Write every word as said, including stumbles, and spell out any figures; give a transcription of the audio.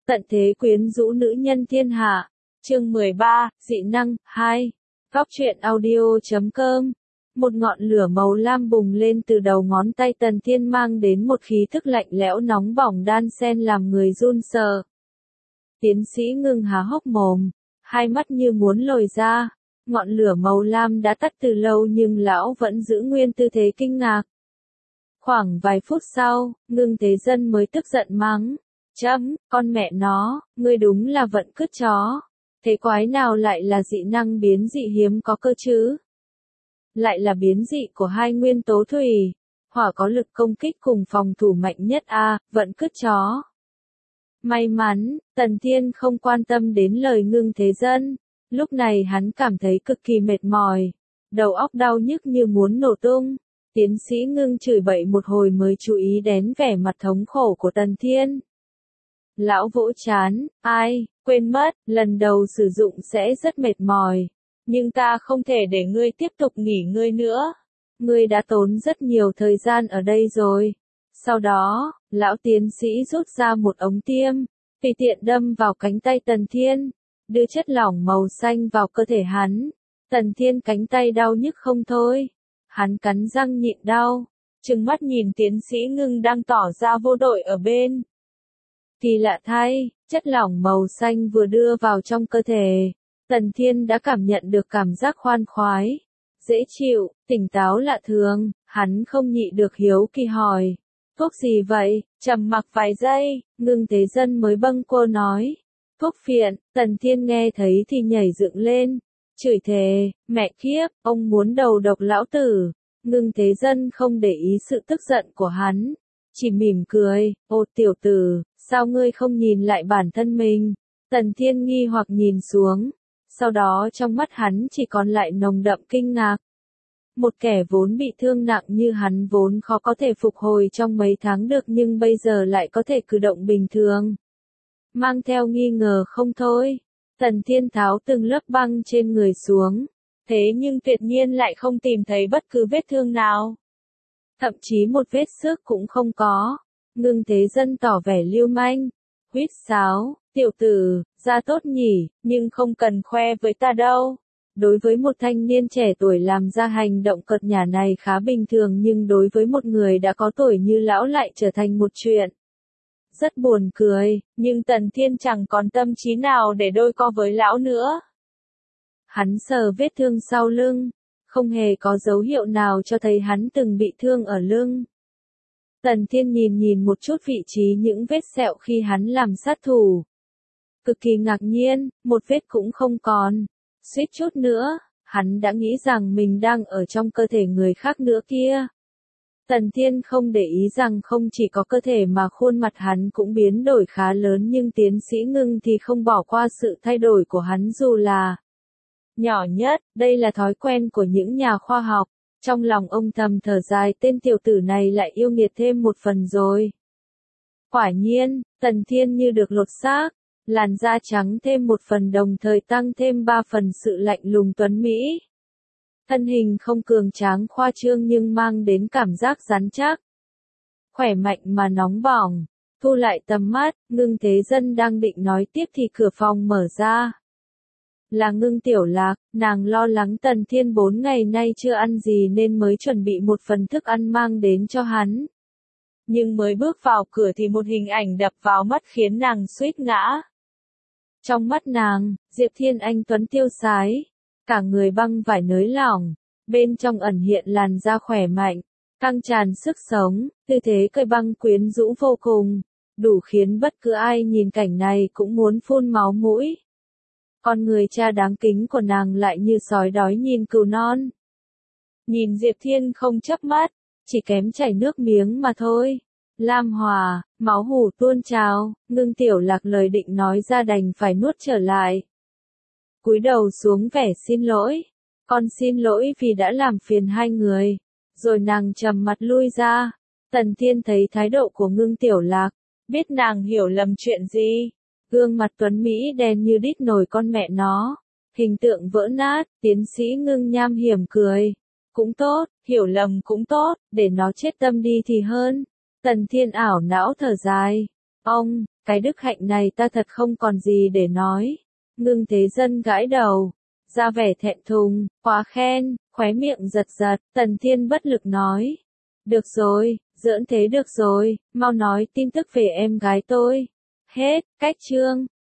Tận thế quyến rũ nữ nhân thiên hạ. Chương mười ba, dị năng, hai. Góc truyện audio chấm com. Một ngọn lửa màu lam bùng lên từ đầu ngón tay Tần Thiên mang đến một khí thức lạnh lẽo nóng bỏng đan xen làm người run sợ. Tiến sĩ Ngưng há hốc mồm, hai mắt như muốn lồi ra. Ngọn lửa màu lam đã tắt từ lâu nhưng lão vẫn giữ nguyên tư thế kinh ngạc. Khoảng vài phút sau, Ngưng Thế Dân mới tức giận mắng. Chấm, con mẹ nó, ngươi đúng là vận cứt chó. Thế quái nào lại là dị năng biến dị hiếm có cơ chứ? Lại là biến dị của hai nguyên tố thủy. Hỏa có lực công kích cùng phòng thủ mạnh nhất a, à, vận cứt chó. May mắn, Tần Thiên không quan tâm đến lời Ngưng Thế Dân. Lúc này hắn cảm thấy cực kỳ mệt mỏi. Đầu óc đau nhức như muốn nổ tung. Tiến sĩ Ngưng chửi bậy một hồi mới chú ý đến vẻ mặt thống khổ của Tần Thiên. Lão vỗ chán, ai, quên mất, lần đầu sử dụng sẽ rất mệt mỏi. Nhưng ta không thể để ngươi tiếp tục nghỉ ngơi nữa. Ngươi đã tốn rất nhiều thời gian ở đây rồi. Sau đó, lão tiến sĩ rút ra một ống tiêm, tùy tiện đâm vào cánh tay Tần Thiên, đưa chất lỏng màu xanh vào cơ thể hắn. Tần Thiên cánh tay đau nhức không thôi. Hắn cắn răng nhịn đau, trừng mắt nhìn tiến sĩ Ngưng đang tỏ ra vô đội ở bên. Kỳ lạ thay, chất lỏng màu xanh vừa đưa vào trong cơ thể, Tần Thiên đã cảm nhận được cảm giác khoan khoái, dễ chịu, tỉnh táo lạ thường. Hắn không nhịn được hiếu kỳ hỏi, thuốc gì vậy? Trầm mặc vài giây, Ngưng Thế Dân mới bâng quơ nói, thuốc phiện. Tần Thiên nghe thấy thì nhảy dựng lên, chửi thề, mẹ kiếp, ông muốn đầu độc lão tử. Ngưng Thế Dân không để ý sự tức giận của hắn, chỉ mỉm cười, ô tiểu tử, sao ngươi không nhìn lại bản thân mình? Tần Thiên nghi hoặc nhìn xuống, sau đó trong mắt hắn chỉ còn lại nồng đậm kinh ngạc. Một kẻ vốn bị thương nặng như hắn vốn khó có thể phục hồi trong mấy tháng được nhưng bây giờ lại có thể cử động bình thường. Mang theo nghi ngờ không thôi, Tần Thiên tháo từng lớp băng trên người xuống, thế nhưng tuyệt nhiên lại không tìm thấy bất cứ vết thương nào. Thậm chí một vết xước cũng không có. Ngưng Thế Dân tỏ vẻ lưu manh, huýt sáo, tiểu tử, da tốt nhỉ, nhưng không cần khoe với ta đâu. Đối với một thanh niên trẻ tuổi làm ra hành động cợt nhả này khá bình thường nhưng đối với một người đã có tuổi như lão lại trở thành một chuyện rất buồn cười, nhưng Tần Thiên chẳng còn tâm trí nào để đôi co với lão nữa. Hắn sờ vết thương sau lưng, không hề có dấu hiệu nào cho thấy hắn từng bị thương ở lưng. Tần Thiên nhìn nhìn một chút vị trí những vết sẹo khi hắn làm sát thủ. Cực kỳ ngạc nhiên, một vết cũng không còn. Suýt chút nữa, hắn đã nghĩ rằng mình đang ở trong cơ thể người khác nữa kia. Tần Thiên không để ý rằng không chỉ có cơ thể mà khuôn mặt hắn cũng biến đổi khá lớn nhưng tiến sĩ Ngưng thì không bỏ qua sự thay đổi của hắn dù là nhỏ nhất. Đây là thói quen của những nhà khoa học. Trong lòng ông thầm thở dài, tên tiểu tử này lại yêu nghiệt thêm một phần rồi. Quả nhiên, Tần Thiên như được lột xác, làn da trắng thêm một phần đồng thời tăng thêm ba phần sự lạnh lùng tuấn mỹ. Thân hình không cường tráng khoa trương nhưng mang đến cảm giác rắn chắc, khỏe mạnh mà nóng bỏng. Thu lại tầm mắt, Ngưng Thế Dân đang định nói tiếp thì cửa phòng mở ra. Là Ngưng Tiểu Lạc, nàng lo lắng Tần Thiên bốn ngày nay chưa ăn gì nên mới chuẩn bị một phần thức ăn mang đến cho hắn. Nhưng mới bước vào cửa thì một hình ảnh đập vào mắt khiến nàng suýt ngã. Trong mắt nàng, Diệp Thiên anh tuấn tiêu sái, cả người băng vải nới lỏng, bên trong ẩn hiện làn da khỏe mạnh, căng tràn sức sống, tư thế cởi băng quyến rũ vô cùng, đủ khiến bất cứ ai nhìn cảnh này cũng muốn phun máu mũi. Con người cha đáng kính của nàng lại như sói đói nhìn cừu non. Nhìn Diệp Thiên không chớp mắt, chỉ kém chảy nước miếng mà thôi. Lam Hòa, máu hù tuôn trào, Ngưng Tiểu Lạc lời định nói ra đành phải nuốt trở lại. Cúi đầu xuống vẻ xin lỗi. Con xin lỗi vì đã làm phiền hai người. Rồi nàng trầm mặt lui ra. Tần Thiên thấy thái độ của Ngưng Tiểu Lạc, biết nàng hiểu lầm chuyện gì. Gương mặt tuấn Mỹ đen như đít nồi con mẹ nó. Hình tượng vỡ nát, tiến sĩ Ngưng nham hiểm cười. Cũng tốt, hiểu lầm cũng tốt, để nó chết tâm đi thì hơn. Tần Thiên ảo não thở dài. Ông, cái đức hạnh này ta thật không còn gì để nói. Ngưng Thế Dân gãi đầu, ra vẻ thẹn thùng, quá khen, khóe miệng giật giật, Tần Thiên bất lực nói. Được rồi, giỡn thế được rồi, mau nói tin tức về em gái tôi. Hết, cách chương.